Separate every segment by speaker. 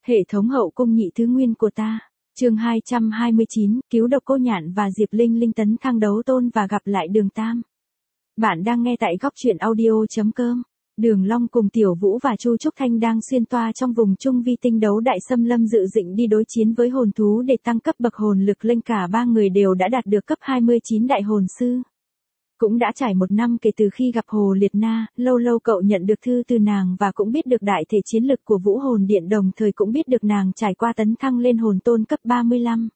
Speaker 1: Hệ thống hậu cung nhị thứ nguyên của ta. Chương 229, cứu độc cô nhạn và Diệp Linh Linh tấn thăng đấu tôn và gặp lại Đường Tam. Bạn đang nghe tại góc truyện audio.com. Đường Long cùng Tiểu Vũ và Chu Trúc Thanh đang xuyên toa trong vùng trung vi tinh đấu đại xâm lâm dự định đi đối chiến với hồn thú để tăng cấp bậc hồn lực lên, cả ba người đều đã đạt được cấp 29 đại hồn sư. Cũng đã trải 1 năm kể từ khi gặp Hồ Liệt Na, lâu lâu cậu nhận được thư từ nàng và cũng biết được đại thể chiến lực của Vũ Hồn Điện, đồng thời cũng biết được nàng trải qua tấn thăng lên hồn tôn cấp 35.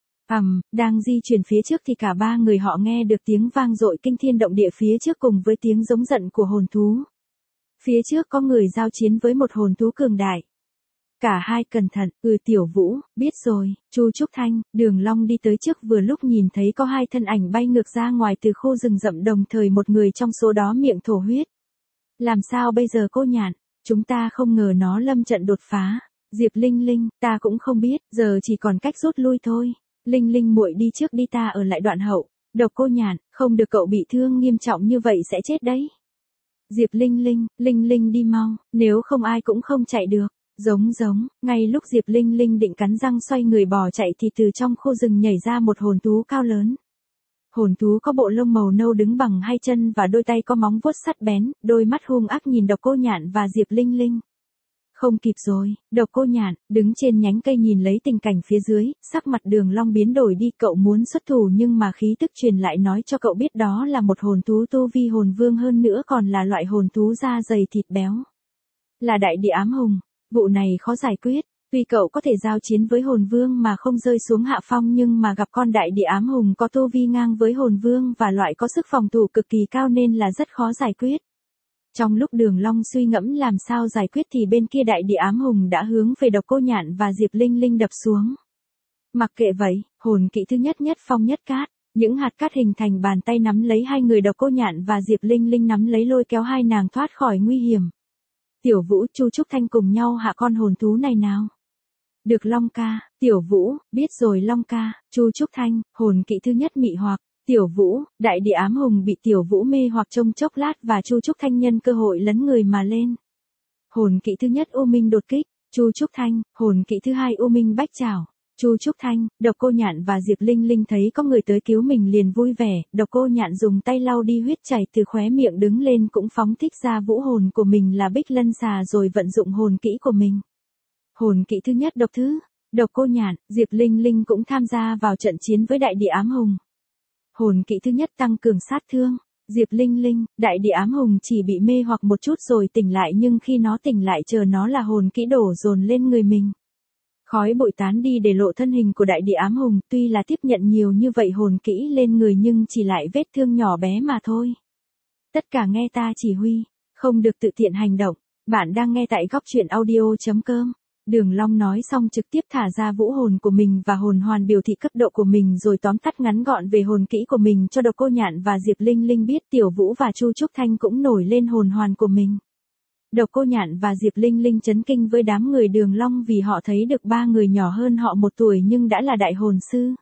Speaker 1: Đang di chuyển phía trước thì cả ba người họ nghe được tiếng vang dội kinh thiên động địa phía trước cùng với tiếng giống giận của hồn thú. Phía trước có người giao chiến với một hồn thú cường đại. Cả hai cẩn thận, Tiểu Vũ, biết rồi. Chu Trúc Thanh, Đường Long đi tới trước vừa lúc nhìn thấy có 2 thân ảnh bay ngược ra ngoài từ khu rừng rậm, đồng thời một người trong số đó miệng thổ huyết. Làm sao bây giờ cô nhạn? Chúng ta không ngờ nó lâm trận đột phá. Diệp Linh Linh, ta cũng không biết, giờ chỉ còn cách rút lui thôi. Linh Linh muội đi trước đi, ta ở lại đoạn hậu. Độc cô nhạn, không được, cậu bị thương nghiêm trọng như vậy sẽ chết đấy. Diệp Linh Linh đi mau, nếu không ai cũng không chạy được. Giống, ngay lúc Diệp Linh Linh định cắn răng xoay người bỏ chạy thì từ trong khu rừng nhảy ra một hồn thú cao lớn. Hồn thú có bộ lông màu nâu đứng bằng 2 chân và đôi tay có móng vuốt sắc bén, đôi mắt hung ác nhìn độc cô nhạn và Diệp Linh Linh. Không kịp rồi, độc cô nhạn, đứng trên nhánh cây nhìn lấy tình cảnh phía dưới, sắc mặt Đường Long biến đổi đi, cậu muốn xuất thủ nhưng mà khí tức truyền lại nói cho cậu biết đó là một hồn thú tu vi hồn vương, hơn nữa còn là loại hồn thú da dày thịt béo. Là đại địa ám hùng. Vụ này khó giải quyết, tuy cậu có thể giao chiến với hồn vương mà không rơi xuống hạ phong, nhưng mà gặp con đại địa ám hùng có tu vi ngang với hồn vương và loại có sức phòng thủ cực kỳ cao nên là rất khó giải quyết. Trong lúc Đường Long suy ngẫm làm sao giải quyết thì bên kia đại địa ám hùng đã hướng về độc cô nhạn và Diệp Linh Linh đập xuống. Mặc kệ vậy, hồn kỹ thứ nhất phong nhất cát, những hạt cát hình thành bàn tay nắm lấy hai người độc cô nhạn và Diệp Linh Linh, nắm lấy lôi kéo hai nàng thoát khỏi nguy hiểm. Tiểu Vũ, Chu Trúc Thanh cùng nhau hạ con hồn thú này nào. Được Long ca. Tiểu Vũ, biết rồi Long ca. Chu Trúc Thanh, hồn kỹ thứ nhất mị hoặc. Tiểu Vũ, đại địa ám hùng bị Tiểu Vũ mê hoặc trong chốc lát và Chu Trúc Thanh nhân cơ hội lấn người mà lên. Hồn kỹ thứ nhất U Minh đột kích. Chu Trúc Thanh, hồn kỹ thứ hai U Minh bách chảo. Chu Trúc Thanh, độc cô nhạn và Diệp Linh Linh thấy có người tới cứu mình liền vui vẻ, độc cô nhạn dùng tay lau đi huyết chảy từ khóe miệng, đứng lên cũng phóng thích ra vũ hồn của mình là Bích Lân Xà rồi vận dụng hồn kỹ của mình. Hồn kỹ thứ nhất độc thứ. Độc cô nhạn, Diệp Linh Linh cũng tham gia vào trận chiến với đại địa ám hùng. Hồn kỹ thứ nhất tăng cường sát thương. Diệp Linh Linh, đại địa ám hùng chỉ bị mê hoặc một chút rồi tỉnh lại, nhưng khi nó tỉnh lại chờ nó là hồn kỹ đổ dồn lên người mình. Khói bụi tán đi để lộ thân hình của đại địa ám hùng, tuy là tiếp nhận nhiều như vậy hồn kỹ lên người nhưng chỉ lại vết thương nhỏ bé mà thôi. Tất cả nghe ta chỉ huy, không được tự tiện hành động. Bạn đang nghe tại góc truyện audio.com. Đường Long nói xong trực tiếp thả ra vũ hồn của mình và hồn hoàn biểu thị cấp độ của mình, rồi tóm tắt ngắn gọn về hồn kỹ của mình cho độc cô nhạn và Diệp Linh Linh biết. Tiểu Vũ và Chu Trúc Thanh cũng nổi lên hồn hoàn của mình. Độc cô nhạn và Diệp Linh Linh chấn kinh với đám người Đường Long vì họ thấy được 3 người nhỏ hơn họ 1 tuổi nhưng đã là đại hồn sư.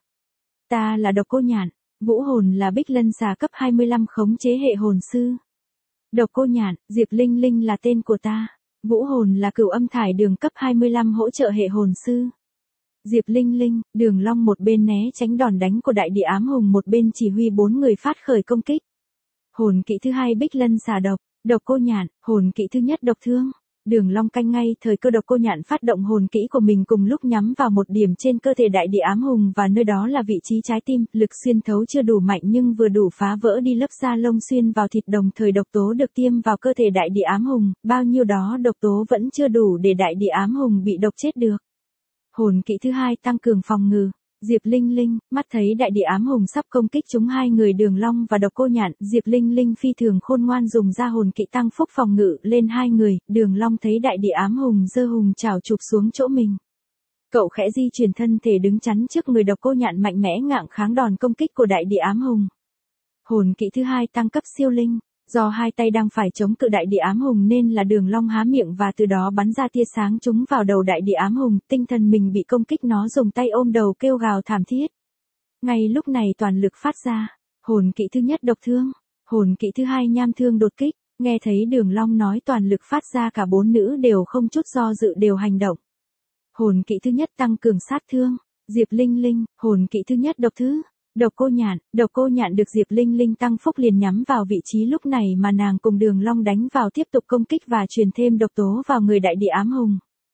Speaker 1: Ta là độc cô nhạn, vũ hồn là Bích Lân Xà cấp 25 khống chế hệ hồn sư. Độc cô nhạn, Diệp Linh Linh là tên của ta. Vũ hồn là Cửu Âm Thải Đường cấp 25 hỗ trợ hệ hồn sư. Diệp Linh Linh, Đường Long một bên né tránh đòn đánh của đại địa ám hùng, một bên chỉ huy 4 người phát khởi công kích. Hồn kỹ thứ hai Bích Lân Xà độc. Độc cô nhạn, hồn kỹ thứ nhất độc thương. Đường Long canh ngay thời cơ, độc cô nhạn phát động hồn kỹ của mình cùng lúc nhắm vào một điểm trên cơ thể đại địa ám hùng và nơi đó là vị trí trái tim, lực xuyên thấu chưa đủ mạnh nhưng vừa đủ phá vỡ đi lớp da lông xuyên vào thịt, đồng thời độc tố được tiêm vào cơ thể đại địa ám hùng, bao nhiêu đó độc tố vẫn chưa đủ để đại địa ám hùng bị độc chết được. Hồn kỹ thứ hai tăng cường phòng ngự. Diệp Linh Linh, mắt thấy đại địa ám hùng sắp công kích chúng hai người Đường Long và độc cô nhạn, Diệp Linh Linh phi thường khôn ngoan dùng ra hồn kỹ tăng phúc phòng ngự lên hai người. Đường Long thấy đại địa ám hùng giơ hùng chảo chụp xuống chỗ mình. Cậu khẽ di chuyển thân thể đứng chắn trước người độc cô nhạn, mạnh mẽ ngạng kháng đòn công kích của đại địa ám hùng. Hồn kỹ thứ hai tăng cấp siêu linh. Do hai tay đang phải chống cự đại địa ám hùng nên là Đường Long há miệng và từ đó bắn ra tia sáng trúng vào đầu đại địa ám hùng, tinh thần mình bị công kích, nó dùng tay ôm đầu kêu gào thảm thiết. Ngay lúc này toàn lực phát ra, hồn kỹ thứ nhất độc thương, hồn kỹ thứ hai nham thương đột kích. Nghe thấy Đường Long nói toàn lực phát ra, cả 4 nữ đều không chút do dự đều hành động. hồn kỹ thứ nhất tăng cường sát thương. Diệp Linh Linh, hồn kỹ thứ nhất độc thứ. Độc cô nhạn được Diệp Linh Linh tăng phúc liền nhắm vào vị trí lúc này mà nàng cùng Đường Long đánh vào tiếp tục công kích và truyền thêm độc tố vào người đại địa ám hùng.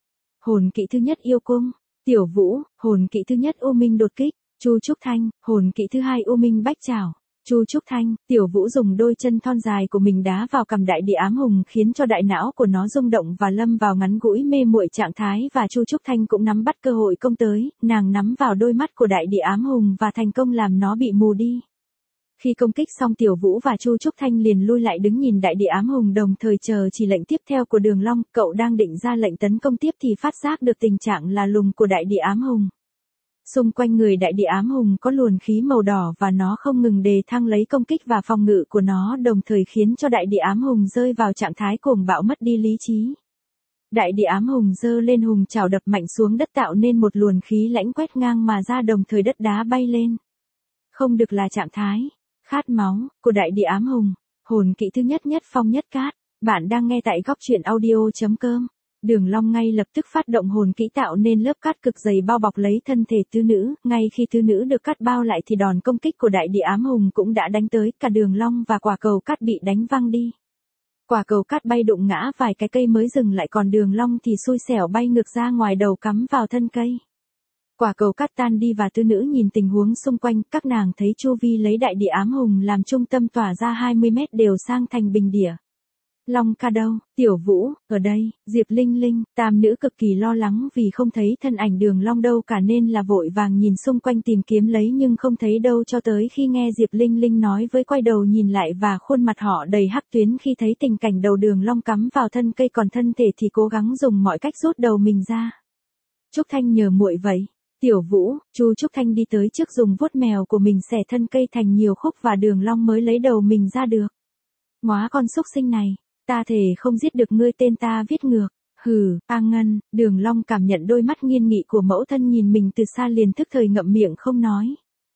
Speaker 1: Hồn kỹ thứ nhất yêu cung. Tiểu Vũ, hồn kỹ thứ nhất U Minh đột kích. Chu Trúc Thanh, hồn kỹ thứ hai U Minh bách trảo. Chu Trúc Thanh, Tiểu Vũ dùng đôi chân thon dài của mình đá vào cằm đại địa ám hùng khiến cho đại não của nó rung động và lâm vào ngắn ngủi mê muội trạng thái và Chu Trúc Thanh cũng nắm bắt cơ hội công tới, nàng nắm vào đôi mắt của đại địa ám hùng và thành công làm nó bị mù đi. Khi công kích xong Tiểu Vũ và Chu Trúc Thanh liền lui lại đứng nhìn đại địa ám hùng đồng thời chờ chỉ lệnh tiếp theo của Đường Long, cậu đang định ra lệnh tấn công tiếp thì phát giác được tình trạng là lùng của đại địa ám hùng. Xung quanh người đại địa ám hùng có luồng khí màu đỏ và nó không ngừng đề thăng lấy công kích và phòng ngự của nó đồng thời khiến cho đại địa ám hùng rơi vào trạng thái cuồng bạo mất đi lý trí. Đại địa ám hùng giơ lên hùng chảo đập mạnh xuống đất tạo nên một luồng khí lãnh quét ngang mà ra đồng thời đất đá bay lên. Không được là trạng thái khát máu của đại địa ám hùng. Hồn kỹ thứ nhất nhất phong nhất cát. Bạn đang nghe tại góc truyện audio.com. Đường Long ngay lập tức phát động hồn kỹ tạo nên lớp cát cực dày bao bọc lấy thân thể tứ nữ, ngay khi tứ nữ được cát bao lại thì đòn công kích của đại địa ám hùng cũng đã đánh tới, cả Đường Long và quả cầu cát bị đánh văng đi. Quả cầu cát bay đụng ngã vài cái cây mới dừng lại còn Đường Long thì xui xẻo bay ngược ra ngoài đầu cắm vào thân cây. Quả cầu cát tan đi và tứ nữ nhìn tình huống xung quanh, các nàng thấy chu vi lấy đại địa ám hùng làm trung tâm tỏa ra 20 mét đều sang thành bình địa. Long ca đâu, Tiểu Vũ, ở đây, Diệp Linh Linh, tam nữ cực kỳ lo lắng vì không thấy thân ảnh Đường Long đâu cả nên là vội vàng nhìn xung quanh tìm kiếm lấy nhưng không thấy đâu cho tới khi nghe Diệp Linh Linh nói với quay đầu nhìn lại và khuôn mặt họ đầy hắc tuyến khi thấy tình cảnh đầu Đường Long cắm vào thân cây còn thân thể thì cố gắng dùng mọi cách rút đầu mình ra. Trúc Thanh nhờ muội vậy. Tiểu Vũ, Chu Trúc Thanh đi tới trước dùng vuốt mèo của mình xẻ thân cây thành nhiều khúc và Đường Long mới lấy đầu mình ra được. Móa con xúc sinh này. Ta thề không giết được ngươi tên ta viết ngược. Hừ, A Ngân, Đường Long cảm nhận đôi mắt nghiêm nghị của mẫu thân nhìn mình từ xa liền tức thời ngậm miệng không nói.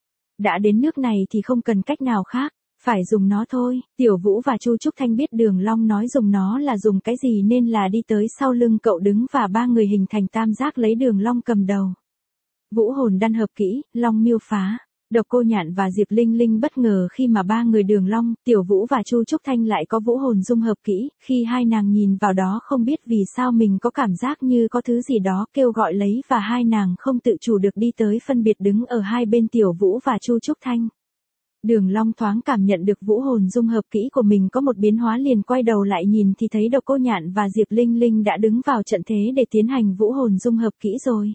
Speaker 1: Đã đến nước này thì không cần cách nào khác, phải dùng nó thôi. Tiểu Vũ và Chu Trúc Thanh biết Đường Long nói dùng nó là dùng cái gì nên là đi tới sau lưng cậu đứng và ba người hình thành tam giác lấy Đường Long cầm đầu. Vũ hồn đan hợp kỹ, Long miêu phá. Độc Cô Nhạn và Diệp Linh Linh bất ngờ khi mà ba người Đường Long, Tiểu Vũ và Chu Trúc Thanh lại có vũ hồn dung hợp kỹ, khi hai nàng nhìn vào đó không biết vì sao mình có cảm giác như có thứ gì đó kêu gọi lấy và hai nàng không tự chủ được đi tới phân biệt đứng ở hai bên Tiểu Vũ và Chu Trúc Thanh. Đường Long thoáng cảm nhận được vũ hồn dung hợp kỹ của mình có một biến hóa liền quay đầu lại nhìn thì thấy Độc Cô Nhạn và Diệp Linh Linh đã đứng vào trận thế để tiến hành vũ hồn dung hợp kỹ rồi.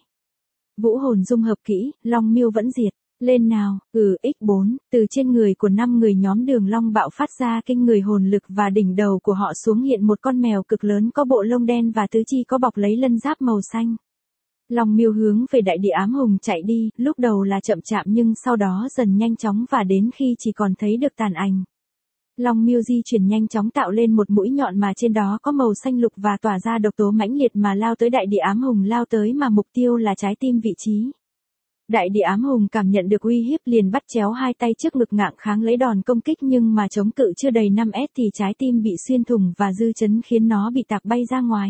Speaker 1: Vũ hồn dung hợp kỹ, Long miêu vẫn diệt. Lên nào, x4, từ trên người của 5 người nhóm Đường Long bạo phát ra kinh người hồn lực và đỉnh đầu của họ xuống hiện một con mèo cực lớn có bộ lông đen và tứ chi có bọc lấy lân giáp màu xanh. Long miêu hướng về đại địa ám hùng chạy đi, lúc đầu là chậm chạp nhưng sau đó dần nhanh chóng và đến khi chỉ còn thấy được tàn ảnh. Long miêu di chuyển nhanh chóng tạo lên một mũi nhọn mà trên đó có màu xanh lục và tỏa ra độc tố mãnh liệt mà lao tới đại địa ám hùng lao tới mà mục tiêu là trái tim vị trí. Đại địa ám hùng cảm nhận được uy hiếp liền bắt chéo hai tay trước ngực ngạng kháng lấy đòn công kích nhưng mà chống cự chưa đầy 5s thì trái tim bị xuyên thủng và dư chấn khiến nó bị tạc bay ra ngoài.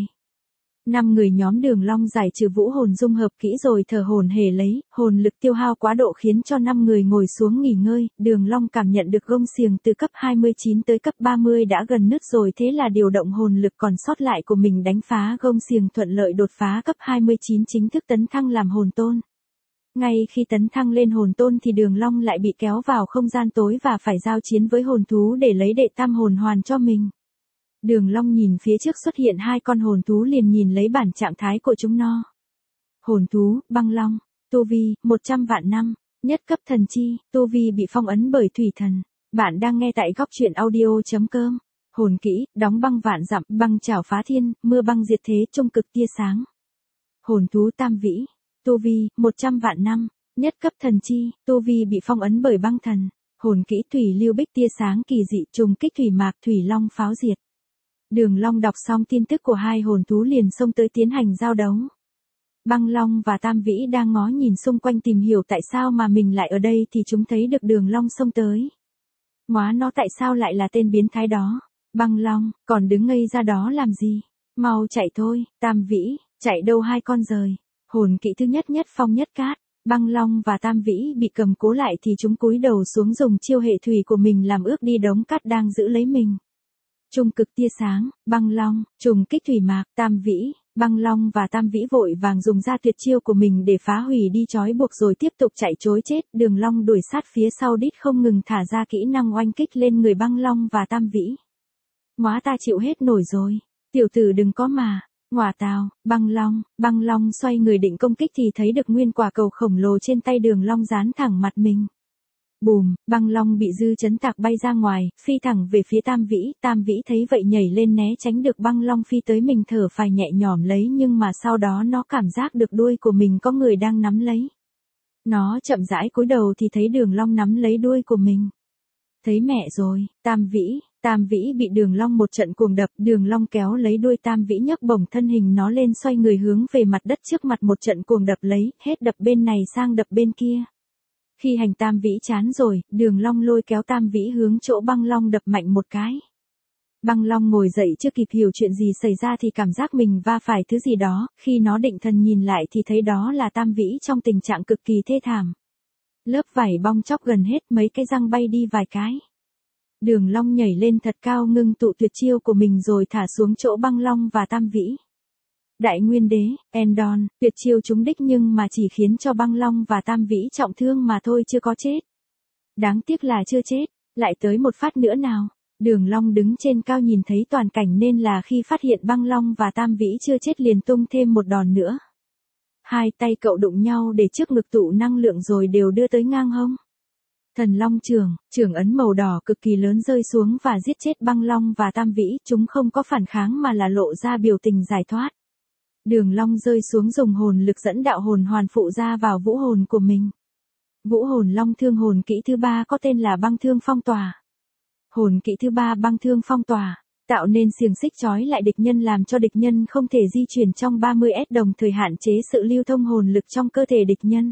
Speaker 1: 5 người nhóm Đường Long giải trừ vũ hồn dung hợp kỹ rồi thở hổn hển lấy, hồn lực tiêu hao quá độ khiến cho 5 người ngồi xuống nghỉ ngơi, Đường Long cảm nhận được gông xiềng từ cấp 29 tới cấp 30 đã gần nứt rồi thế là điều động hồn lực còn sót lại của mình đánh phá gông xiềng thuận lợi đột phá cấp 29 chính thức tấn thăng làm hồn tôn. Ngay khi tấn thăng lên hồn tôn thì Đường Long lại bị kéo vào không gian tối và phải giao chiến với hồn thú để lấy đệ tam hồn hoàn cho mình. Đường Long nhìn phía trước xuất hiện hai con hồn thú liền nhìn lấy bản trạng thái của chúng nó. Hồn thú, băng long, tu vi, 100 vạn năm, nhất cấp thần chi, tu vi bị phong ấn bởi thủy thần. Bạn đang nghe tại góc truyện audio.com. Hồn kỹ, đóng băng vạn dặm, băng chảo phá thiên, mưa băng diệt thế trung cực tia sáng. Hồn thú tam vĩ. Tu vi, 100 vạn năm, nhất cấp thần chi, tu vi bị phong ấn bởi băng thần. Hồn kỹ thủy lưu bích tia sáng kỳ dị trùng kích thủy mạc thủy long pháo diệt. Đường Long đọc xong tin tức của hai hồn thú liền xông tới tiến hành giao đấu. Băng Long và Tam Vĩ đang ngó nhìn xung quanh tìm hiểu tại sao mà mình lại ở đây thì chúng thấy được Đường Long xông tới. Móa nó tại sao lại là tên biến thái đó? Băng Long, còn đứng ngây ra đó làm gì? Mau chạy thôi, Tam Vĩ, chạy đâu hai con rời. Hồn kỹ thứ nhất nhất phong nhất cát. Băng Long và Tam Vĩ bị cầm cố lại thì chúng cúi đầu xuống dùng chiêu hệ thủy của mình làm ướt đi đống cát đang giữ lấy mình. Trung cực tia sáng, Băng Long, trùng kích thủy mạc, Tam Vĩ. Băng Long và Tam Vĩ vội vàng dùng ra tuyệt chiêu của mình để phá hủy đi trói buộc rồi tiếp tục chạy trối chết. Đường Long đuổi sát phía sau đít không ngừng thả ra kỹ năng oanh kích lên người Băng Long và Tam Vĩ. Móa ta chịu hết nổi rồi, tiểu tử đừng có mà. Ngọa tào, Băng Long xoay người định công kích thì thấy được nguyên quả cầu khổng lồ trên tay Đường Long dán thẳng mặt mình. Bùm, Băng Long bị dư chấn tạc bay ra ngoài, phi thẳng về phía Tam Vĩ. Tam Vĩ thấy vậy nhảy lên né tránh được Băng Long phi tới mình, thở phào nhẹ nhõm lấy, nhưng mà sau đó nó cảm giác được đuôi của mình có người đang nắm lấy. Nó chậm rãi cúi đầu thì thấy Đường Long nắm lấy đuôi của mình. Thấy mẹ rồi, Tam Vĩ bị Đường Long một trận cuồng đập, Đường Long kéo lấy đuôi Tam Vĩ nhấc bổng thân hình nó lên, xoay người hướng về mặt đất trước mặt một trận cuồng đập lấy, hết đập bên này sang đập bên kia. Khi hành Tam Vĩ chán rồi, Đường Long lôi kéo Tam Vĩ hướng chỗ Băng Long đập mạnh một cái. Băng Long ngồi dậy chưa kịp hiểu chuyện gì xảy ra thì cảm giác mình va phải thứ gì đó, khi nó định thần nhìn lại thì thấy đó là Tam Vĩ trong tình trạng cực kỳ thê thảm. Lớp vảy bong chóc gần hết, mấy cái răng bay đi vài cái. Đường Long nhảy lên thật cao ngưng tụ tuyệt chiêu của mình rồi thả xuống chỗ Băng Long và Tam Vĩ. Đại Nguyên Đế, Endon, tuyệt chiêu trúng đích nhưng mà chỉ khiến cho Băng Long và Tam Vĩ trọng thương mà thôi, chưa có chết. Đáng tiếc là chưa chết, lại tới một phát nữa nào. Đường Long đứng trên cao nhìn thấy toàn cảnh nên là khi phát hiện Băng Long và Tam Vĩ chưa chết liền tung thêm một đòn nữa. Hai tay cậu đụng nhau để trước ngực tụ năng lượng rồi đều đưa tới ngang hông. Thần Long trường ấn màu đỏ cực kỳ lớn rơi xuống và giết chết Băng Long và Tam Vĩ, chúng không có phản kháng mà là lộ ra biểu tình giải thoát. Đường Long rơi xuống dùng hồn lực dẫn đạo hồn hoàn phụ ra vào vũ hồn của mình. Vũ hồn Long Thương hồn kỹ thứ 3 có tên là Băng Thương Phong Tỏa. Hồn kỹ thứ 3 Băng Thương Phong Tỏa, tạo nên xiềng xích trói lại địch nhân làm cho địch nhân không thể di chuyển trong 30s, đồng thời hạn chế sự lưu thông hồn lực trong cơ thể địch nhân.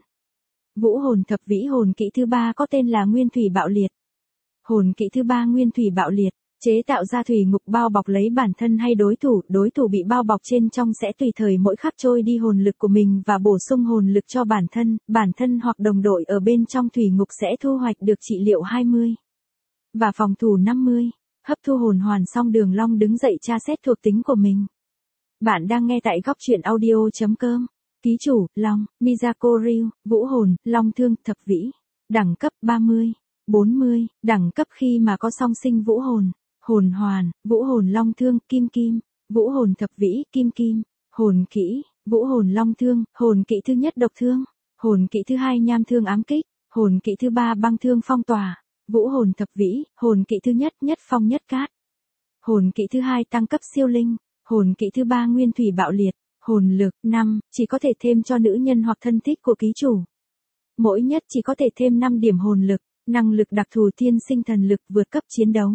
Speaker 1: Vũ hồn thập vĩ hồn kỹ thứ 3 có tên là Nguyên Thủy Bạo Liệt. Hồn kỹ thứ 3 Nguyên Thủy Bạo Liệt, chế tạo ra thủy ngục bao bọc lấy bản thân hay đối thủ bị bao bọc trên trong sẽ tùy thời mỗi khắc trôi đi hồn lực của mình và bổ sung hồn lực cho bản thân hoặc đồng đội ở bên trong thủy ngục sẽ thu hoạch được trị liệu 20 và phòng thủ 50. Hấp thu hồn hoàn xong Đường Long đứng dậy tra xét thuộc tính của mình. Bạn đang nghe tại góc truyện audio.com. Ký chủ, Long, Miyako Ryu, Vũ hồn, Long Thương, Thập Vĩ. Đẳng cấp 30, 40, đẳng cấp khi mà có song sinh vũ hồn. Hồn hoàn, Vũ hồn Long Thương, Kim Kim. Vũ hồn Thập Vĩ, Kim Kim. Hồn kỹ, Vũ hồn Long Thương, hồn kỹ thứ nhất độc thương. Hồn kỹ thứ 2 nham thương ám kích. Hồn kỹ thứ 3 băng thương phong tỏa. Vũ hồn Thập Vĩ, hồn kỹ thứ nhất nhất phong nhất cát. Hồn kỹ thứ 2 tăng cấp siêu linh. Hồn kỹ thứ 3 Nguyên Thủy Bạo Liệt. Hồn lực 5, chỉ có thể thêm cho nữ nhân hoặc thân thích của ký chủ. Mỗi nhất chỉ có thể thêm 5 điểm hồn lực, năng lực đặc thù thiên sinh thần lực vượt cấp chiến đấu.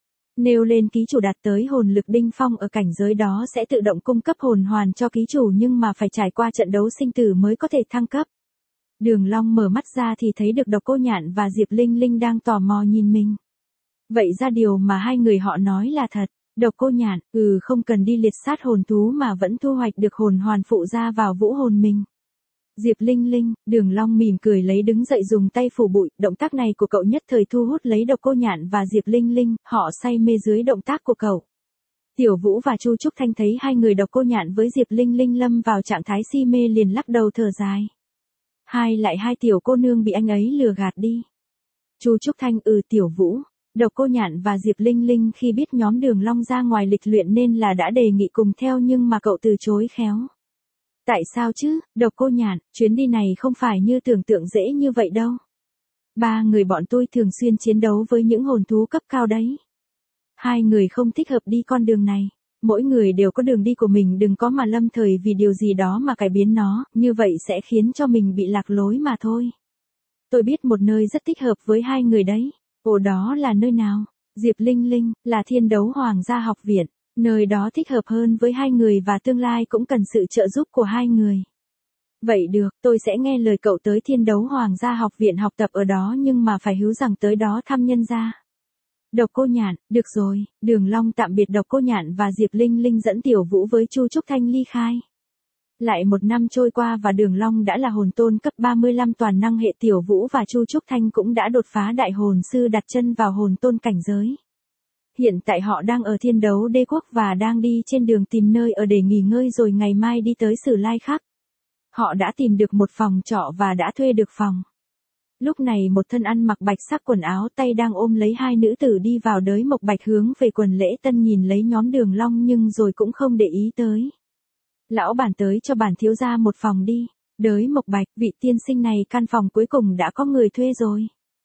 Speaker 1: Nêu lên ký chủ đạt tới hồn lực đỉnh phong ở cảnh giới đó sẽ tự động cung cấp hồn hoàn cho ký chủ, nhưng mà phải trải qua trận đấu sinh tử mới có thể thăng cấp. Đường Long mở mắt ra thì thấy được Độc Cô Nhạn và Diệp Linh Linh đang tò mò nhìn mình. Vậy ra điều mà hai người họ nói là thật. Độc Cô Nhạn, không cần đi liệt sát hồn thú mà vẫn thu hoạch được hồn hoàn phụ ra vào vũ hồn mình. Diệp Linh Linh, Đường Long mỉm cười lấy đứng dậy dùng tay phủ bụi, động tác này của cậu nhất thời thu hút lấy Độc Cô Nhạn và Diệp Linh Linh, họ say mê dưới động tác của cậu. Tiểu Vũ và Chu Trúc Thanh thấy hai người Độc Cô Nhạn với Diệp Linh Linh lâm vào trạng thái si mê liền lắc đầu thở dài. Hai tiểu cô nương bị anh ấy lừa gạt đi. Chu Trúc Thanh, Tiểu Vũ. Độc Cô Nhạn và Diệp Linh Linh khi biết nhóm Đường Long ra ngoài lịch luyện nên là đã đề nghị cùng theo nhưng mà cậu từ chối khéo. Tại sao chứ, Độc Cô Nhạn, chuyến đi này không phải như tưởng tượng dễ như vậy đâu. Ba người bọn tôi thường xuyên chiến đấu với những hồn thú cấp cao đấy. Hai người không thích hợp đi con đường này. Mỗi người đều có đường đi của mình, đừng có mà lâm thời vì điều gì đó mà cải biến nó, như vậy sẽ khiến cho mình bị lạc lối mà thôi. Tôi biết một nơi rất thích hợp với hai người đấy. Ồ, đó là nơi nào? Diệp Linh Linh, là Thiên Đấu Hoàng gia học viện. Nơi đó thích hợp hơn với hai người và tương lai cũng cần sự trợ giúp của hai người. Vậy được, tôi sẽ nghe lời cậu tới Thiên Đấu Hoàng gia học viện học tập ở đó, nhưng mà phải hứa rằng tới đó thăm nhân gia. Độc Cô Nhạn, được rồi. Đường Long tạm biệt Độc Cô Nhạn và Diệp Linh Linh dẫn Tiểu Vũ với Chu Trúc Thanh ly khai. Lại một năm trôi qua và Đường Long đã là hồn tôn cấp 35 toàn năng hệ. Tiểu Vũ và Chu Trúc Thanh cũng đã đột phá đại hồn sư, đặt chân vào hồn tôn cảnh giới. Hiện tại họ đang ở Thiên Đấu Đế Quốc và đang đi trên đường tìm nơi ở để nghỉ ngơi rồi ngày mai đi tới Sử Lai Khắc. Họ đã tìm được một phòng trọ và đã thuê được phòng. Lúc này một thân ăn mặc bạch sắc quần áo tay đang ôm lấy hai nữ tử đi vào. Đới Mộc Bạch hướng về quần lễ tân nhìn lấy nhóm Đường Long nhưng rồi cũng không để ý tới. Lão bản tới cho bản thiếu gia một phòng đi. Đới Mộc Bạch, vị tiên sinh này căn phòng cuối cùng đã có người thuê rồi.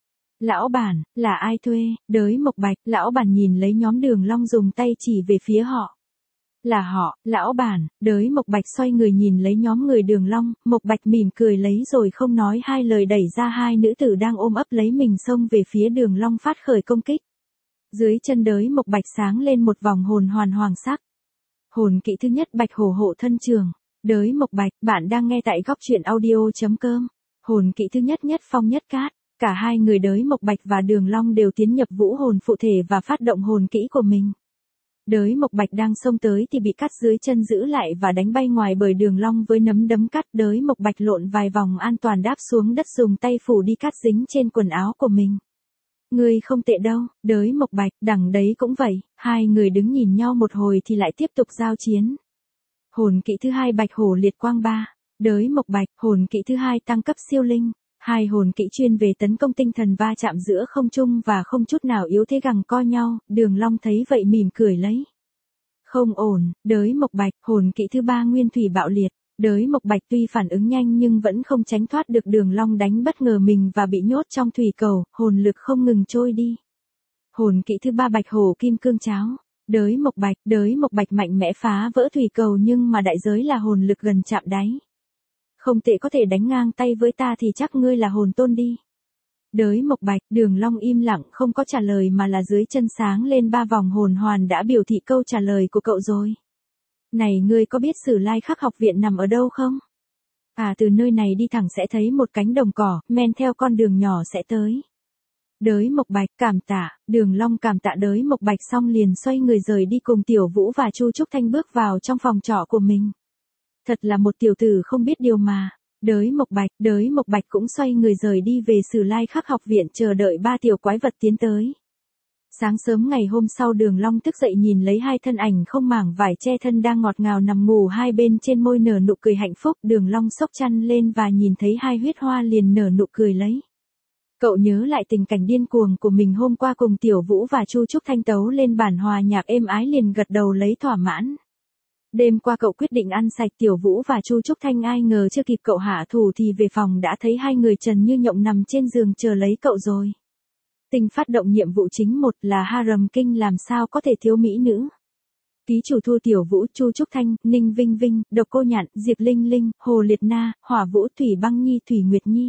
Speaker 1: Lão bản, là ai thuê? Đới Mộc Bạch, lão bản nhìn lấy nhóm Đường Long dùng tay chỉ về phía họ. Là họ, lão bản. Đới Mộc Bạch xoay người nhìn lấy nhóm người Đường Long, Mộc Bạch mỉm cười lấy rồi không nói hai lời đẩy ra hai nữ tử đang ôm ấp lấy mình xông về phía Đường Long phát khởi công kích. Dưới chân Đới Mộc Bạch sáng lên một vòng hồn hoàn hoàng sắc. Hồn kỹ thứ nhất Bạch Hổ Hộ Thân Trường. Đới Mộc Bạch, bạn đang nghe tại góc truyện audio.com. Hồn kỹ thứ nhất Nhất Phong Nhất Cát. Cả hai người Đới Mộc Bạch và Đường Long đều tiến nhập vũ hồn phụ thể và phát động hồn kỹ của mình. Đới Mộc Bạch đang xông tới thì bị cắt dưới chân giữ lại và đánh bay ngoài bởi Đường Long với nắm đấm cắt. Đới Mộc Bạch lộn vài vòng an toàn đáp xuống đất dùng tay phủ đi cắt dính trên quần áo của mình. Ngươi không tệ đâu. Đới Mộc Bạch, đằng đấy cũng vậy. Hai người đứng nhìn nhau một hồi thì lại tiếp tục giao chiến. Hồn kỹ thứ hai Bạch Hổ Liệt Quang 3. Đới Mộc Bạch, hồn kỹ thứ hai tăng cấp siêu linh. Hai hồn kỹ chuyên về tấn công tinh thần va chạm giữa không trung và không chút nào yếu thế gằng co nhau. Đường Long thấy vậy mỉm cười lấy. Không ổn. Đới Mộc Bạch, hồn kỹ thứ ba Nguyên Thủy Bạo Liệt. Đới Mộc Bạch tuy phản ứng nhanh nhưng vẫn không tránh thoát được Đường Long đánh bất ngờ mình và bị nhốt trong thủy cầu, hồn lực không ngừng trôi đi. Hồn kỹ thứ ba Bạch Hổ Kim Cương Cháo. Đới Mộc Bạch mạnh mẽ phá vỡ thủy cầu nhưng mà đại giới là hồn lực gần chạm đáy. Không tệ, có thể đánh ngang tay với ta thì chắc ngươi là hồn tôn đi. Đới Mộc Bạch, Đường Long im lặng không có trả lời mà là dưới chân sáng lên ba vòng hồn hoàn đã biểu thị câu trả lời của cậu rồi. Này, ngươi có biết Sử Lai Khắc học viện nằm ở đâu không? À, từ nơi này đi thẳng sẽ thấy một cánh đồng cỏ, men theo con đường nhỏ sẽ tới. Đới Mộc Bạch, cảm tạ. Đường Long cảm tạ Đới Mộc Bạch xong liền xoay người rời đi cùng Tiểu Vũ và Chu Trúc Thanh bước vào trong phòng trọ của mình. Thật là một tiểu tử không biết điều mà. Đới Mộc Bạch cũng xoay người rời đi về Sử Lai Khắc học viện chờ đợi ba tiểu quái vật tiến tới. Sáng sớm ngày hôm sau Đường Long thức dậy nhìn lấy hai thân ảnh không mảng vải che thân đang ngọt ngào nằm ngủ hai bên trên môi nở nụ cười hạnh phúc. Đường Long xốc chăn lên và nhìn thấy hai huyết hoa liền nở nụ cười lấy. Cậu nhớ lại tình cảnh điên cuồng của mình hôm qua cùng Tiểu Vũ và Chu Trúc Thanh tấu lên bản hòa nhạc êm ái liền gật đầu lấy thỏa mãn. Đêm qua cậu quyết định ăn sạch Tiểu Vũ và Chu Trúc Thanh, ai ngờ chưa kịp cậu hạ thủ thì về phòng đã thấy hai người trần như nhộng nằm trên giường chờ lấy cậu rồi. Tình phát động nhiệm vụ chính một là Harem Kinh, làm sao có thể thiếu mỹ nữ. Ký chủ thu Tiểu Vũ, Chu Trúc Thanh, Ninh Vinh Vinh, Độc Cô Nhạn, Diệp Linh Linh, Hồ Liệt Na, Hỏa Vũ, Thủy Băng Nhi, Thủy Nguyệt Nhi.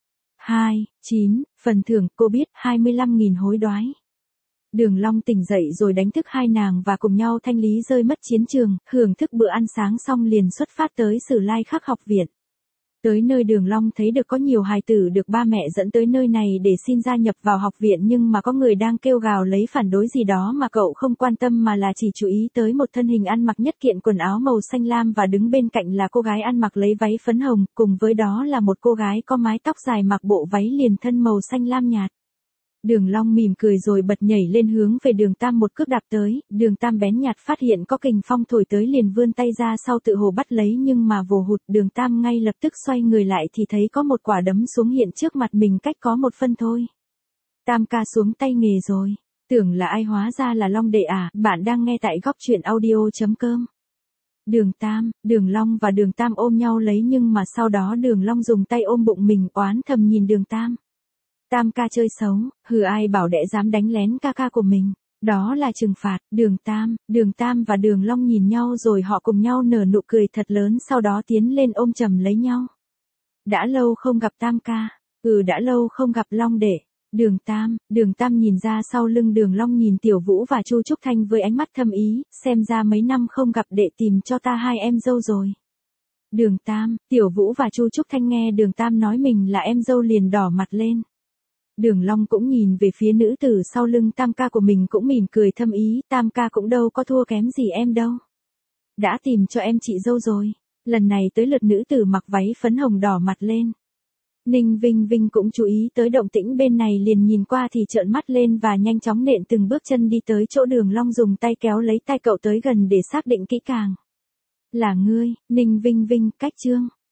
Speaker 1: 9. Phần thưởng, cô biết, 25.000 hối đoái. Đường Long tỉnh dậy rồi đánh thức hai nàng và cùng nhau thanh lý rơi mất chiến trường, hưởng thức bữa ăn sáng xong liền xuất phát tới Sử Lai Khắc học viện. Tới nơi Đường Long thấy được có nhiều hài tử được ba mẹ dẫn tới nơi này để xin gia nhập vào học viện nhưng mà có người đang kêu gào lấy phản đối gì đó mà cậu không quan tâm mà là chỉ chú ý tới một thân hình ăn mặc nhất kiện quần áo màu xanh lam và đứng bên cạnh là cô gái ăn mặc lấy váy phấn hồng, cùng với đó là một cô gái có mái tóc dài mặc bộ váy liền thân màu xanh lam nhạt. Đường Long mỉm cười rồi bật nhảy lên hướng về Đường Tam một cước đạp tới. Đường Tam bén nhạt phát hiện có kình phong thổi tới liền vươn tay ra sau tự hồ bắt lấy nhưng mà vồ hụt. Đường Tam ngay lập tức xoay người lại thì thấy có một quả đấm xuống hiện trước mặt mình cách có một phân thôi. Tam ca xuống tay nghề rồi. Tưởng là ai hóa ra là Long đệ à. Bạn đang nghe tại góc truyện audio.com. Đường Tam, Đường Long và Đường Tam ôm nhau lấy nhưng mà sau đó Đường Long dùng tay ôm bụng mình oán thầm nhìn Đường Tam. Tam ca chơi xấu, ai bảo đệ dám đánh lén ca ca của mình, đó là trừng phạt. Đường Tam và Đường Long nhìn nhau rồi họ cùng nhau nở nụ cười thật lớn sau đó tiến lên ôm chầm lấy nhau. Đã lâu không gặp Tam ca, đã lâu không gặp Long đệ. Đường Tam nhìn ra sau lưng Đường Long nhìn Tiểu Vũ và Chu Trúc Thanh với ánh mắt thâm ý, xem ra mấy năm không gặp đệ tìm cho ta hai em dâu rồi. Đường Tam, Tiểu Vũ và Chu Trúc Thanh nghe Đường Tam nói mình là em dâu liền đỏ mặt lên. Đường Long cũng nhìn về phía nữ tử sau lưng Tam ca của mình cũng mỉm cười thâm ý, Tam ca cũng đâu có thua kém gì em đâu. Đã tìm cho em chị dâu rồi. Lần này tới lượt nữ tử mặc váy phấn hồng đỏ mặt lên. Ninh Vinh Vinh cũng chú ý tới động tĩnh bên này, liền nhìn qua thì trợn mắt lên và nhanh chóng nện từng bước chân đi tới chỗ Đường Long, dùng tay kéo lấy tay cậu tới gần để xác định kỹ càng. Là ngươi, Ninh Vinh Vinh, cách Trương.